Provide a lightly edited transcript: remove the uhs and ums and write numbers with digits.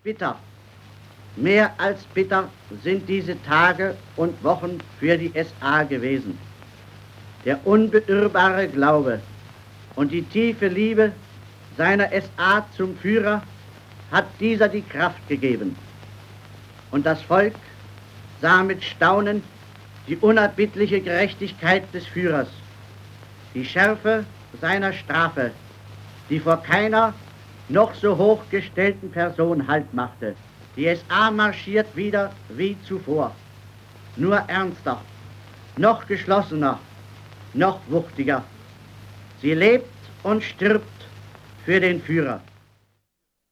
Bitter, mehr als bitter sind diese Tage und Wochen für die SA gewesen. Der unbeirrbare Glaube und die tiefe Liebe seiner SA zum Führer hat dieser die Kraft gegeben. Und das Volk sah mit Staunen die unerbittliche Gerechtigkeit des Führers, die Schärfe seiner Strafe, die vor keiner noch so hochgestellten Person Halt machte. Die SA marschiert wieder wie zuvor, nur ernster, noch geschlossener, noch wuchtiger. Sie lebt und stirbt für den Führer.